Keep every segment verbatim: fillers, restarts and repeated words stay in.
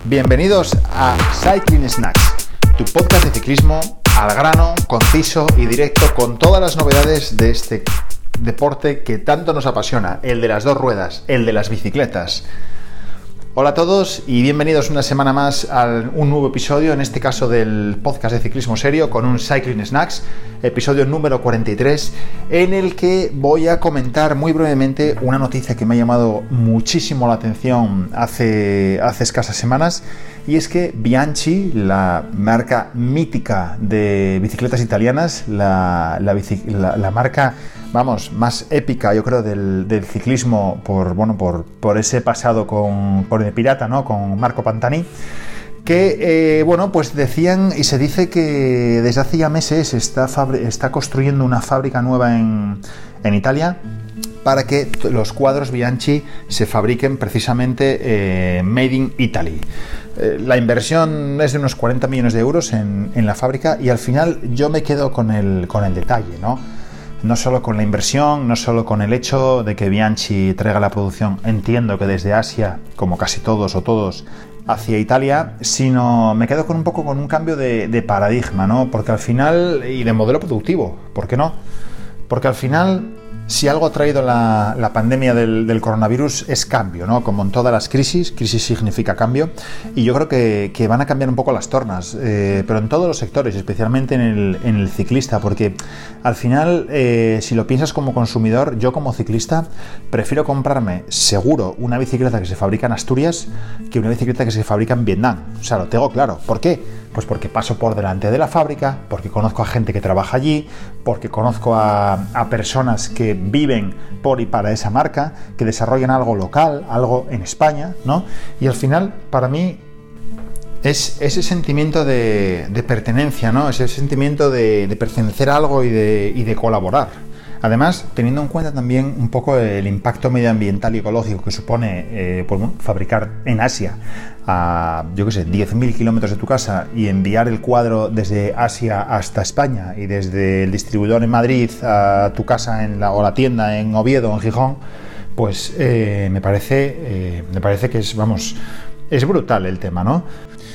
Bienvenidos a Cycling Snacks, tu podcast de ciclismo al grano, conciso y directo con todas las novedades de este deporte que tanto nos apasiona, el de las dos ruedas, el de las bicicletas. Hola a todos y bienvenidos una semana más a un nuevo episodio, en este caso del podcast de ciclismo serio con un Cycling Snacks, episodio número cuarenta y tres, en el que voy a comentar muy brevemente una noticia que me ha llamado muchísimo la atención hace, hace escasas semanas, y es que Bianchi, la marca mítica de bicicletas italianas, la, la, bici, la, la marca, vamos, más épica, yo creo, del, del ciclismo por, bueno, por, por ese pasado con, por el pirata, ¿no? Con Marco Pantani, que, eh, bueno, pues decían y se dice que desde hace ya meses está, fabri- está construyendo una fábrica nueva en, en Italia para que los cuadros Bianchi se fabriquen precisamente eh, Made in Italy. Eh, la inversión es de unos cuarenta millones de euros en, en la fábrica, y al final yo me quedo con el, con el detalle, ¿no? No solo con la inversión, no solo con el hecho de que Bianchi traiga la producción, entiendo que desde Asia, como casi todos o todos, hacia Italia, sino me quedo con un poco con un cambio de, de paradigma, ¿no? Porque al final, y de modelo productivo, ¿por qué no? Porque al final, si algo ha traído la, la pandemia del, del coronavirus es cambio, ¿no? Como en todas las crisis, crisis significa cambio, y yo creo que, que van a cambiar un poco las tornas, eh, pero en todos los sectores, especialmente en el, en el ciclista, porque al final, eh, si lo piensas como consumidor, yo como ciclista prefiero comprarme seguro una bicicleta que se fabrica en Asturias que una bicicleta que se fabrica en Vietnam. O sea, lo tengo claro. ¿Por qué? Pues porque paso por delante de la fábrica, porque conozco a gente que trabaja allí, porque conozco a, a personas que viven por y para esa marca, que desarrollan algo local, algo en España, ¿no? Y al final, para mí, es ese sentimiento de, de pertenencia, ¿no? Ese sentimiento de, de pertenecer a algo y de, y de colaborar. Además, teniendo en cuenta también un poco el impacto medioambiental y ecológico que supone eh, pues, bueno, fabricar en Asia a, yo qué sé, diez mil kilómetros de tu casa y enviar el cuadro desde Asia hasta España y desde el distribuidor en Madrid a tu casa en la, o la tienda en Oviedo o en Gijón, pues eh, me parece, eh, me parece que es, vamos, es brutal el tema, ¿no?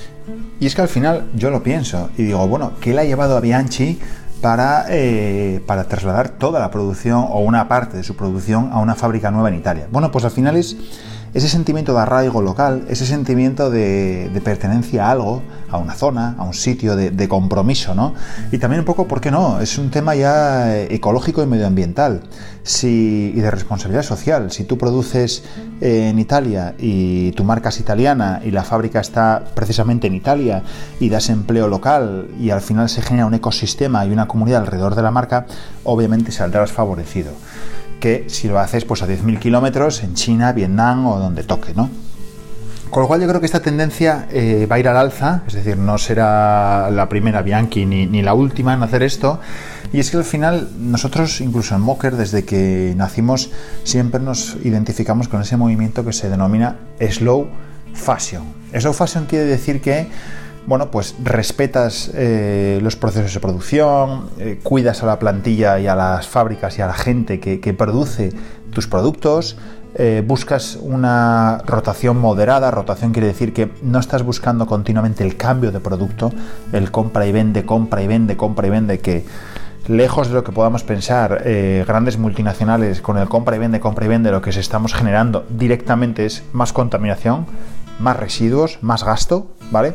Y es que al final yo lo pienso y digo, bueno, ¿qué le ha llevado a Bianchi para, eh, para trasladar toda la producción o una parte de su producción a una fábrica nueva en Italia? Bueno, pues al final es ese sentimiento de arraigo local, ese sentimiento de, de pertenencia a algo, a una zona, a un sitio de, de compromiso, ¿no? Y también un poco, ¿por qué no? Es un tema ya ecológico y medioambiental, si, y de responsabilidad social. Si tú produces eh, en Italia y tu marca es italiana y la fábrica está precisamente en Italia y das empleo local y al final se genera un ecosistema y una comunidad alrededor de la marca, obviamente saldrás favorecido que si lo haces pues a diez mil kilómetros en China, Vietnam o donde toque, ¿no? Con lo cual yo creo que esta tendencia eh, va a ir al alza, es decir, no será la primera Bianchi ni, ni la última en hacer esto, y es que al final nosotros, incluso en Mocker, desde que nacimos, siempre nos identificamos con ese movimiento que se denomina Slow Fashion. Slow Fashion quiere decir que bueno, pues respetas eh, los procesos de producción, eh, cuidas a la plantilla y a las fábricas y a la gente que, que produce tus productos, eh, buscas una rotación moderada. Rotación quiere decir que no estás buscando continuamente el cambio de producto, el compra y vende, compra y vende, compra y vende, que lejos de lo que podamos pensar, eh, grandes multinacionales con el compra y vende, compra y vende, lo que se estamos generando directamente es más contaminación, más residuos, más gasto, ¿vale?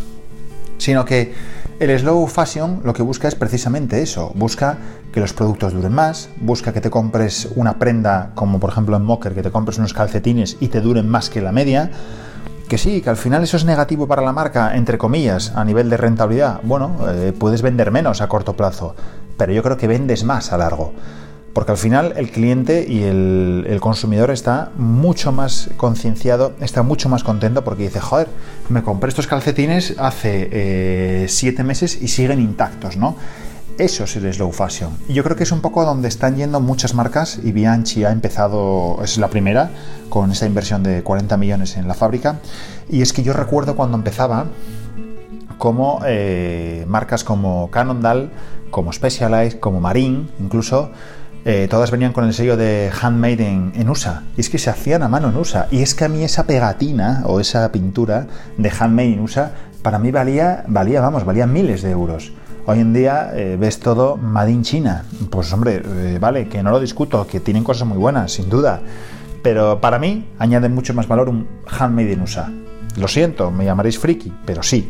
Sino que el slow fashion lo que busca es precisamente eso, busca que los productos duren más, busca que te compres una prenda, como por ejemplo en Mocker, que te compres unos calcetines y te duren más que la media, que sí, que al final eso es negativo para la marca, entre comillas, a nivel de rentabilidad. Bueno, eh, puedes vender menos a corto plazo, pero yo creo que vendes más a largo. Porque al final el cliente y el, el consumidor está mucho más concienciado, está mucho más contento porque dice, joder, me compré estos calcetines hace eh, siete meses y siguen intactos, ¿no? Eso es el slow fashion. Y yo creo que es un poco donde están yendo muchas marcas, y Bianchi ha empezado, es la primera, con esa inversión de cuarenta millones en la fábrica. Y es que yo recuerdo cuando empezaba, como eh, marcas como Cannondale, como Specialized, como Marine, incluso, eh, todas venían con el sello de handmade en, en U S A, y es que se hacían a mano en U S A, y es que a mí esa pegatina o esa pintura de handmade en U S A para mí valía, valía, vamos, valía miles de euros. Hoy en día eh, ves todo made in China. Pues hombre, eh, vale, que no lo discuto, que tienen cosas muy buenas, sin duda. Pero para mí añade mucho más valor un handmade en U S A. Lo siento, me llamaréis friki, pero sí.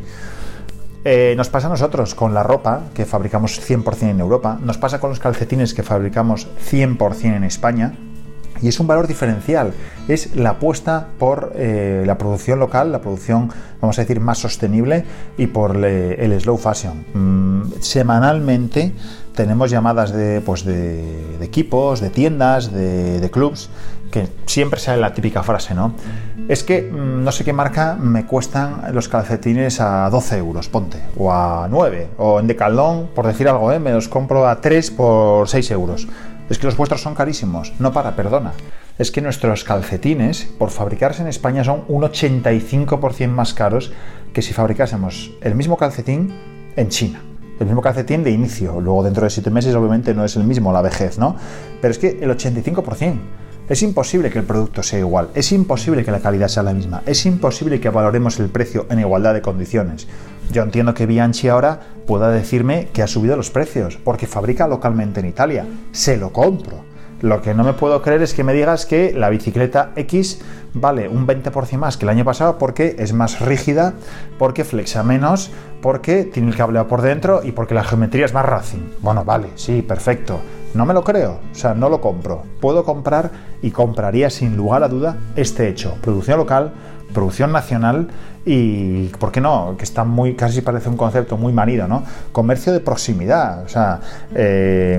Eh, nos pasa a nosotros con la ropa que fabricamos cien por ciento en Europa. Nos pasa con los calcetines que fabricamos cien por ciento en España. Y es un valor diferencial, es la apuesta por eh, la producción local, la producción, vamos a decir, más sostenible y por le, el slow fashion. Mm, semanalmente tenemos llamadas de, pues de, de equipos, de tiendas, de, de clubs, que siempre sale la típica frase, ¿no? Es que mm, no sé qué marca me cuestan los calcetines a doce euros, ponte, o a nueve, o en Decathlon, por decir algo, ¿eh? Me los compro a tres por seis euros. Es que los vuestros son carísimos. No para, perdona. Es que nuestros calcetines, por fabricarse en España, son un ochenta y cinco por ciento más caros que si fabricásemos el mismo calcetín en China. El mismo calcetín de inicio. Luego, dentro de siete meses, obviamente no es el mismo, la vejez, ¿no? Pero es que el ochenta y cinco por ciento. Es imposible que el producto sea igual. Es imposible que la calidad sea la misma. Es imposible que valoremos el precio en igualdad de condiciones. Yo entiendo que Bianchi ahora pueda decirme que ha subido los precios porque fabrica localmente en Italia. Se lo compro. Lo que no me puedo creer es que me digas que la bicicleta X vale un veinte por ciento más que el año pasado porque es más rígida, porque flexa menos, porque tiene el cableado por dentro y porque la geometría es más racing. Bueno, vale, sí, perfecto. No me lo creo, o sea, no lo compro. Puedo comprar y compraría sin lugar a duda este hecho. Producción local, producción nacional y, ¿por qué no? Que está muy, casi parece un concepto muy manido, ¿no? Comercio de proximidad, o sea, eh,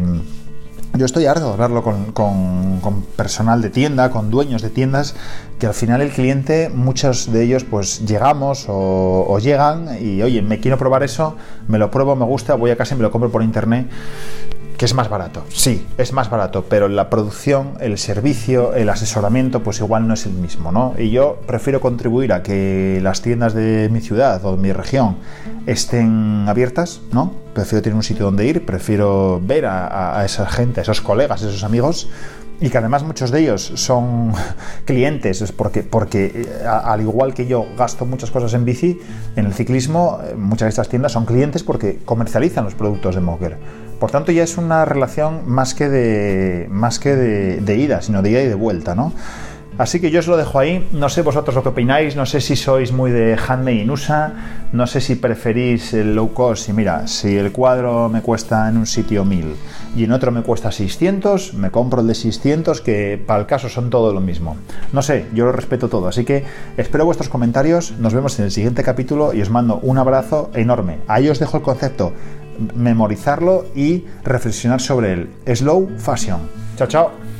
yo estoy harto de hablarlo con, con, con personal de tienda, con dueños de tiendas, que al final el cliente, muchos de ellos pues llegamos o, o llegan y, oye, me quiero probar eso, me lo pruebo, me gusta, voy a casa y me lo compro por internet. Que es más barato, sí, es más barato, pero la producción, el servicio, el asesoramiento, pues igual no es el mismo, ¿no? Y yo prefiero contribuir a que las tiendas de mi ciudad o de mi región estén abiertas, ¿no? Prefiero tener un sitio donde ir, prefiero ver a, a esa gente, a esos colegas, a esos amigos, y que además muchos de ellos son clientes, es porque, porque a, al igual que yo gasto muchas cosas en bici, en el ciclismo, muchas de estas tiendas son clientes porque comercializan los productos de Mocker. Por tanto, ya es una relación más que de, más que de, de ida, sino de ida y de vuelta, ¿no? Así que yo os lo dejo ahí. No sé vosotros lo que opináis, no sé si sois muy de handmade in U S A, no sé si preferís el low cost. Y mira, si el cuadro me cuesta en un sitio mil y en otro me cuesta seiscientos, me compro el de seiscientos, que para el caso son todo lo mismo. No sé, yo lo respeto todo, así que espero vuestros comentarios, nos vemos en el siguiente capítulo y os mando un abrazo enorme. Ahí os dejo el concepto, memorizarlo y reflexionar sobre él. Slow fashion. Chao, chao.